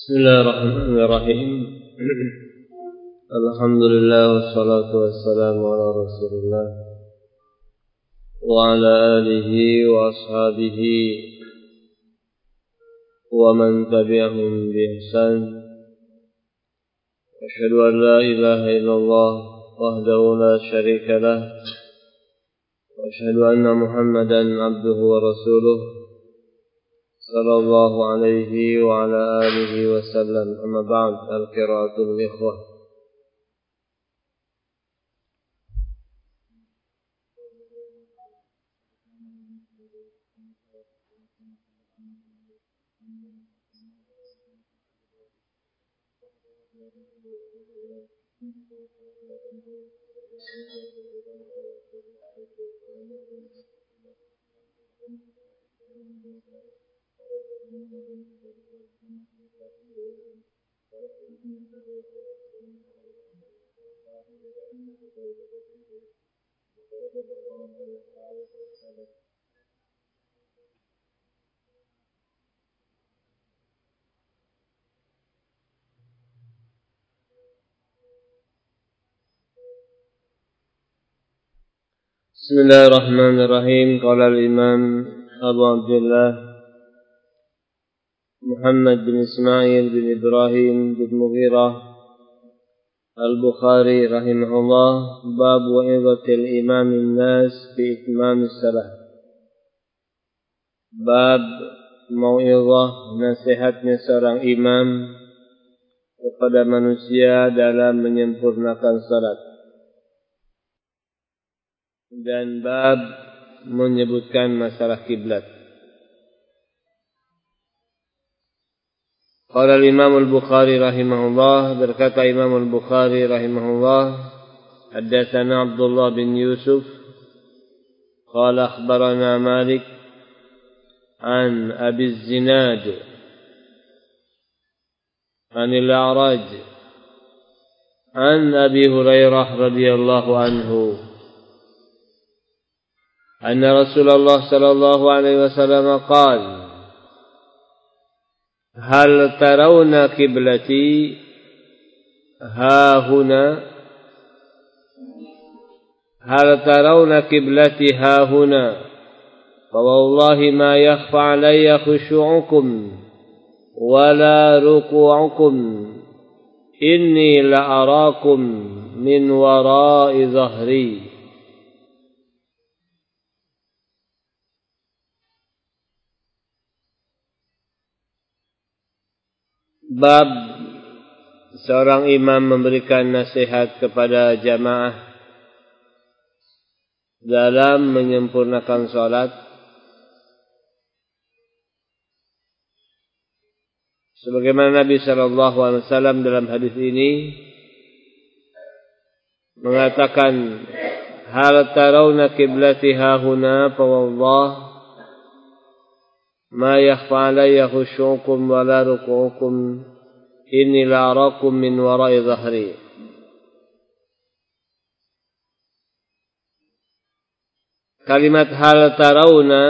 Bismillahirrahmanirrahim. Alhamdulillah wassalatu wassalamu ala Rasulillah wa ala alihi wa ashabihi wa man tabi'ahum bi ihsan. Asyhadu an la ilaha illallah wahdahu la syarika lah wa asyhadu anna Muhammadan abduhu wa rasuluh sallallahu alaihi wa ala alihi wa sallam. Amma ba'd, al-qiraatul ikhwah. Bismillahirrahmanirrahim. Qala al-Imam Abu Abdullah Muhammad bin Ismail bin Ibrahim bin Mughirah Al-Bukhari rahimahullah, bab wa'izatil imamin nas bi itmamis salah. Bab mau'izah, nasihatnya seorang imam kepada manusia dalam menyempurnakan salat. Dan bab menyebutkan masalah kiblat. Qala al-Imam al-Bukhari rahimahullah, berkata Imam al-Bukhari rahimahullah, haddatsana Abdullah bin Yusuf qala akhbarana Malik an Abi Zinad an al-A'raj an Abi Hurairah radhiyallahu anhu أن رسول الله صلى الله عليه وسلم قال هل ترون قبلتي ها هنا هل ترون قبلتي ها هنا فوالله ما يخفى علي خشوعكم ولا ركوعكم إني لأراكم من وراء ظهري. Bab seorang imam memberikan nasihat kepada jamaah dalam menyempurnakan salat. Sebagaimana Nabi sallallahu alaihi wasallam dalam hadis ini mengatakan, hal tarawna qiblati hahuna fa wallah ma yakhfa alayya khushu'ukum wa la ruku'ukum inni la arakum min wara'i dhahri. Kalimat hal tarawna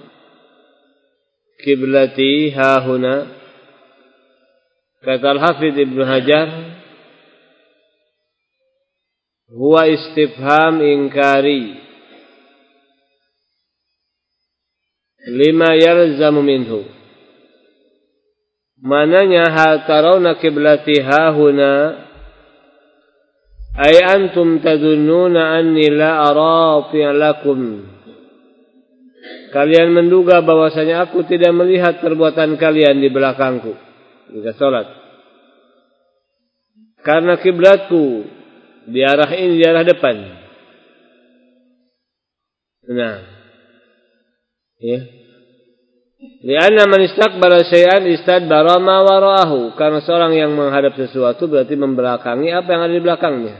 qiblati hahuna, kata Al-Hafidh Ibnu Hajar, huwa istifham inkari lima yalzamu minhu. Mananya hal tarawna qiblati hahuna ay antum tadunnuna anni la ara fi'lakum. Kalian menduga bahwasanya aku tidak melihat perbuatan kalian di belakangku jika salat. Karena kiblatku di arah ini, di arah depan. Nah, ya. Lianna man istaqbala syai'an istadbara ma wara'ahu. Karena seorang yang menghadap sesuatu berarti membelakangi apa yang ada di belakangnya.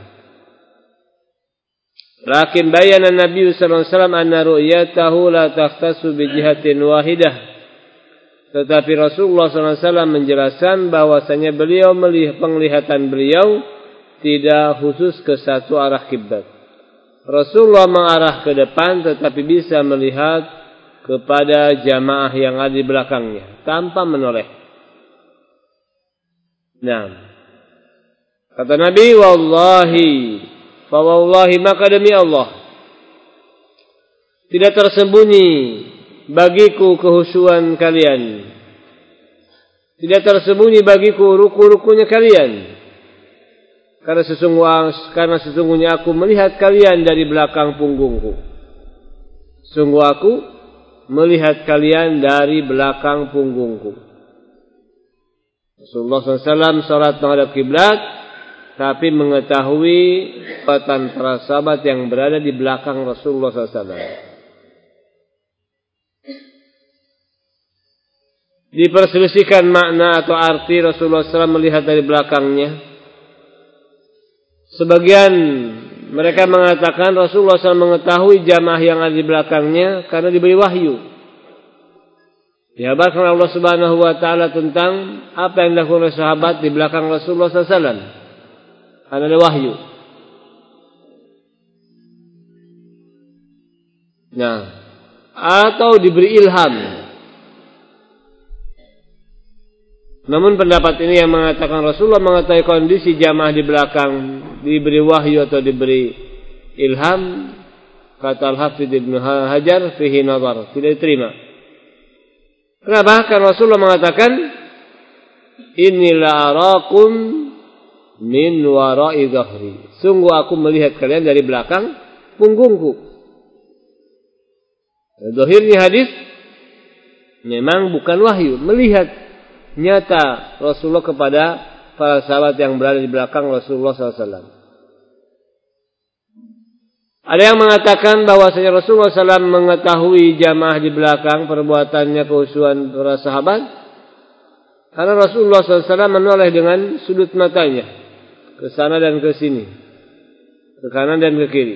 Lakin bayana Nabi sallallahu alaihi wasallam anna ru'yatahu la takhtassu bi jihatin wahidah. Tetapi Rasulullah sallallahu alaihi wasallam menjelaskan bahwasanya beliau penglihatan beliau tidak khusus ke satu arah kiblat. Rasulullah mengarah ke depan tetapi bisa melihat kepada jamaah yang ada di belakangnya tanpa menoleh. Nah, kata Nabi, wallahi, fa wallahi, maka demi Allah, tidak tersembunyi bagiku kehusuan kalian, tidak tersembunyi bagiku ruku-rukunya kalian, karena sesungguhnya aku melihat kalian dari belakang punggungku. Sungguh aku melihat kalian dari belakang punggungku. Rasulullah SAW salat menghadap kiblat, tapi mengetahui kekuatan para sahabat yang berada di belakang Rasulullah SAW. Diperselisihkan makna atau arti Rasulullah SAW melihat dari belakangnya. Sebagian mereka mengatakan Rasulullah SAW mengetahui jamaah yang ada di belakangnya karena diberi wahyu. Dihabarkan Allah Subhanahu wa taala tentang apa yang dilakukan oleh sahabat di belakang Rasulullah SAW. Karena ada wahyu. Nah, atau diberi ilham. Namun pendapat ini yang mengatakan Rasulullah mengetahui kondisi jamaah di belakang, diberi wahyu atau diberi ilham, kata Al-Hafidz Ibnu Hajar fihi nazar, tidak diterima. Kenapa? Karena Rasulullah mengatakan, Inilah arakum min wara'i dhahri. Sungguh aku melihat kalian dari belakang punggungku. Zahirnya hadis memang bukan wahyu, melihat nyata Rasulullah kepada para sahabat yang berada di belakang Rasulullah SAW. Ada yang mengatakan bahwasanya Rasulullah SAW mengetahui jamaah di belakang perbuatannya kehusuan para sahabat, karena Rasulullah SAW menoleh dengan sudut matanya ke sana dan ke sini, ke kanan dan ke kiri.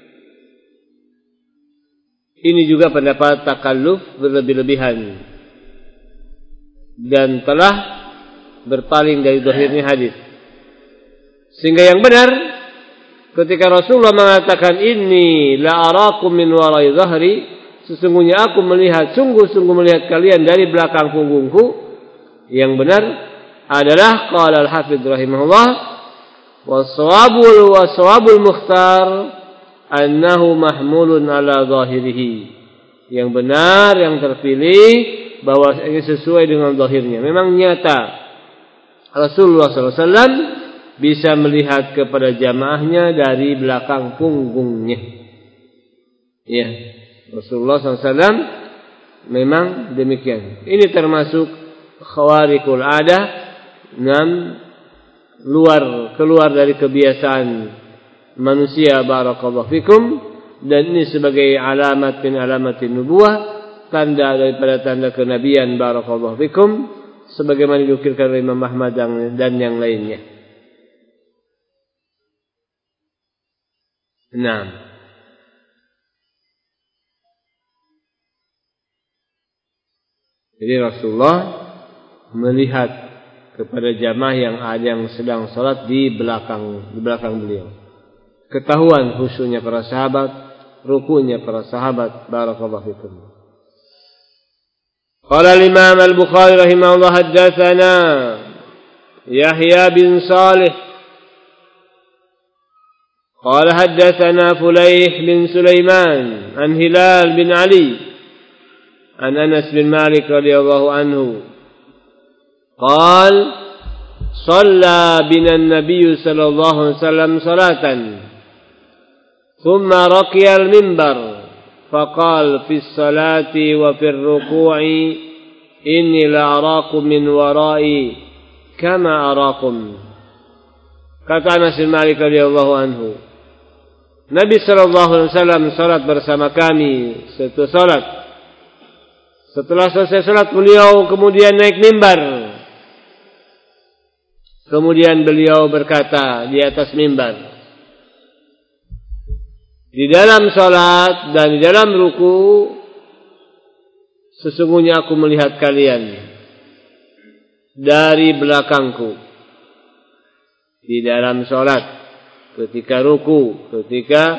Ini juga pendapat takalluf berlebih-lebihan dan telah berpaling dari zahirnya hadis. Sehingga yang benar, ketika Rasulullah mengatakan inni la arakum min wara'i dhahri, sesungguhnya aku melihat, sungguh-sungguh melihat kalian dari belakang punggungku, yang benar adalah qala al-Hafidz rahimahullah wasawabul mukhtar annahu mahmulun ala zahirihi. Yang benar, yang terpilih bahwa ini sesuai dengan zahirnya. Memang nyata Rasulullah SAW bisa melihat kepada jamaahnya dari belakang punggungnya. Ya, Rasulullah SAW memang demikian. Ini termasuk khawarikul adah, keluar dari kebiasaan manusia, barakallahu fikum, dan ini sebagai alamat min alamatin nubuwah, tanda daripada tanda kenabian, barakallahu fikum, sebagaimana dinukilkan oleh Imam Ahmad dan yang lainnya. Nah, jadi Rasulullah melihat kepada jamaah yang sedang salat di belakang beliau. Ketahuan khusyuknya para sahabat, rukunya para sahabat, barakallahu fikum. Qala al-Imam al-Bukhari rahimahullah haddatsana Yahya bin Salih qala haddatsana Fulayh bin Sulaiman an Hilal bin Ali an Anas bin Malik radhiyallahu anhu qala shalla bina an-nabiy sallallahu alaihi wasallam salatan thumma raqiya al-minbar فقال في الصلاة وفي الركوع إني لأراكم من ورائي كما أراكم. Kata Anas bin Malik radhiyallahu anhu, Nabi sallallahu alaihi wasallam salat bersama kami satu salat. Setelah selesai salat beliau kemudian naik mimbar. Kemudian beliau berkata di atas mimbar, di dalam salat dan di dalam ruku, sesungguhnya aku melihat kalian dari belakangku. Di dalam salat, ketika ruku, ketika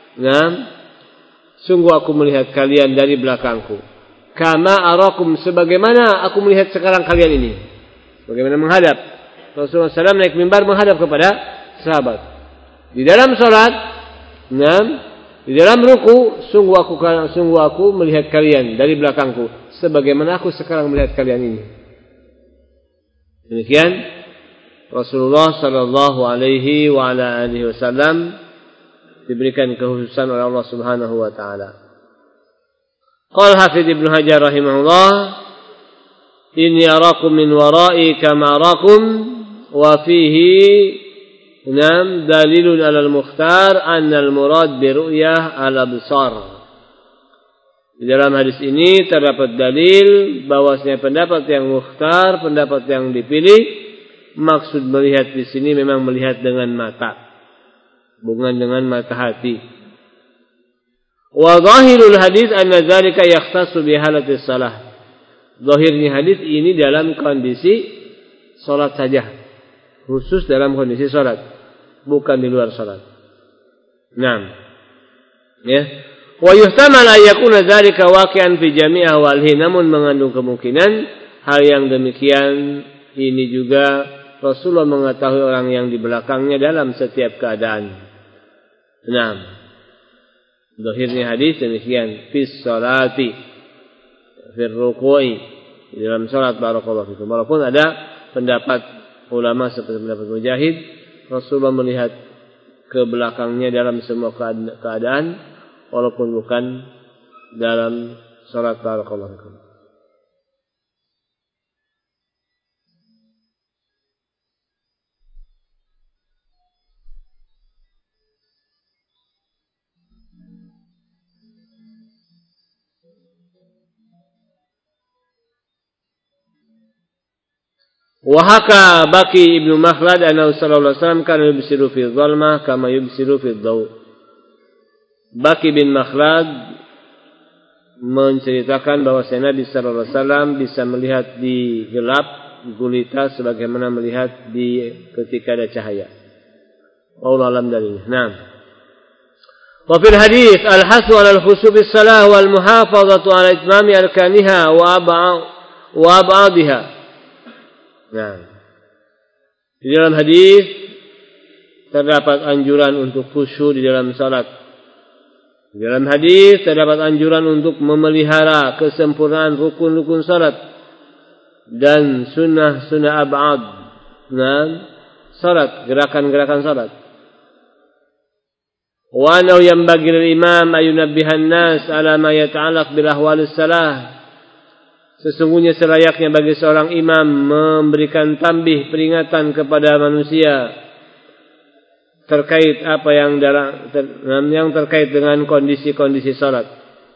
sungguh aku melihat kalian dari belakangku. Kama arakum, sebagaimana aku melihat sekarang kalian ini. Bagaimana menghadap Rasulullah SAW naik mimbar menghadap kepada sahabat. Di dalam salat, di dalam ruku, sungguh aku melihat kalian dari belakangku, sebagaimana aku sekarang melihat kalian ini. Demikian Rasulullah sallallahu alaihi wa ala alihi wasallam diberikan kekhususan oleh Allah Subhanahu wa taala. Qala Hafidz Ibnu Hajar rahimahullah, inni arakum min wara'i kama arakum wa fihi dalilun 'alal mukhtar anna al-murad bi ru'yah al-absar. Di dalam hadis ini terdapat dalil bahwasanya pendapat yang mukhtar, pendapat yang dipilih, maksud melihat di sini memang melihat dengan mata, bukan dengan mata hati. Wa zahirul hadis anna dzalika yakhtassu bi halatis shalah. Zahirnya hadis ini dalam kondisi salat saja, khusus dalam kondisi salat, bukan di luar salat. Naam. Ya. Wa yuhtamal an yakuna dzalika waqi'an fi jami' ahwalihi, namun mengandung kemungkinan hal yang demikian ini juga Rasulullah mengetahui orang yang di belakangnya dalam setiap keadaan. Naam. Zahirnya hadis demikian, fi sholati, fi ruku'i, di dalam salat, barakallahu fikum. Walaupun ada pendapat ulama seperti pendapat Mujahid, Rasulullah melihat ke belakangnya dalam semua keadaan, walaupun bukan dalam salat, barakallahu fikum. Wa haka Baqi Ibnu Makhlad annahu sallallahu alaihi wasallam kana yubsiru fi dhalmah kama yubsiru fi dhaw. Baqi bin Makhlad menceritakan bahwa Nabi sallallahu alaihi wasallam bisa melihat di gelap gulita sebagaimana melihat di ketika ada cahaya. Wallahu a'lam dalilnya. Naam. Wa fil hadits al-hasu 'ala al-khushu' bis salah wal muhafazatu 'ala itmami arkaniha wa ab'adiha. Nah, di dalam hadis terdapat anjuran untuk khusyuk di dalam salat. Di dalam hadis terdapat anjuran untuk memelihara kesempurnaan rukun-rukun salat dan sunnah-sunnah ab'ad. Nah, salat, gerakan-gerakan salat. Wa annahu yanbaghi lil imam ayunabbihan nas ala ma yata'allaq bil ahwalis salah. Sesungguhnya selayaknya bagi seorang imam memberikan tambih peringatan kepada manusia terkait apa yang terkait dengan kondisi-kondisi salat.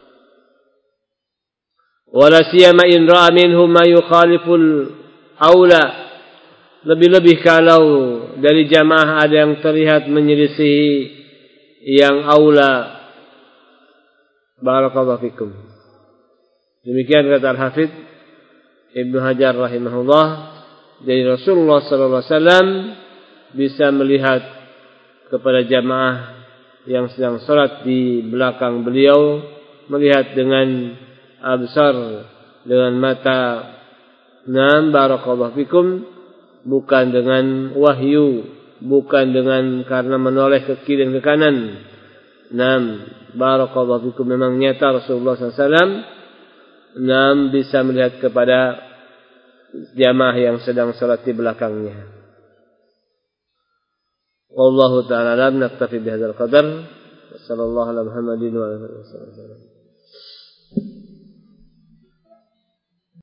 Wala siyama in ra'a minhum ma yukhaliful aula. Lebih-lebih kalau dari jamaah ada yang terlihat menyelisihi yang aula. Barakallahu fikum. Demikian kata Al-Hafidz Ibnu Hajar rahimahullah, dari Rasulullah sallallahu alaihi wasallam bisa melihat kepada jamaah yang sedang salat di belakang beliau, melihat dengan absar, dengan mata. Naam, barakallahu fikum, bukan dengan wahyu, bukan dengan karena menoleh ke kiri dan ke kanan. Naam, barakallahu fikum, memang nyata Rasulullah sallallahu alaihi wasallam bisa melihat kepada jamaah yang sedang salat di belakangnya. Wallahu ta'ala alam, naktafi bihadzal qadar. Wassallallahu ala Muhammadin wa alihi wasallam.